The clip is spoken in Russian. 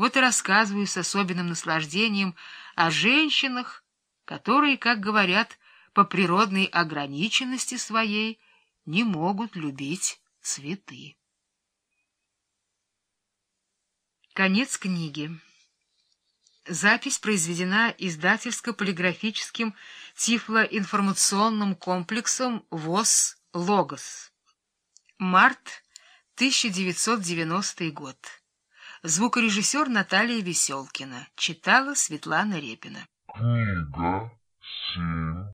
Вот и рассказываю с особенным наслаждением о женщинах, которые, как говорят, по природной ограниченности своей не могут любить цветы. Конец книги. Запись произведена издательско-полиграфическим тифлоинформационным комплексом ВОС «Логос». Март 1990 год. Звукорежиссер Наталья Веселкина. Читала Светлана Репина. Книга 7.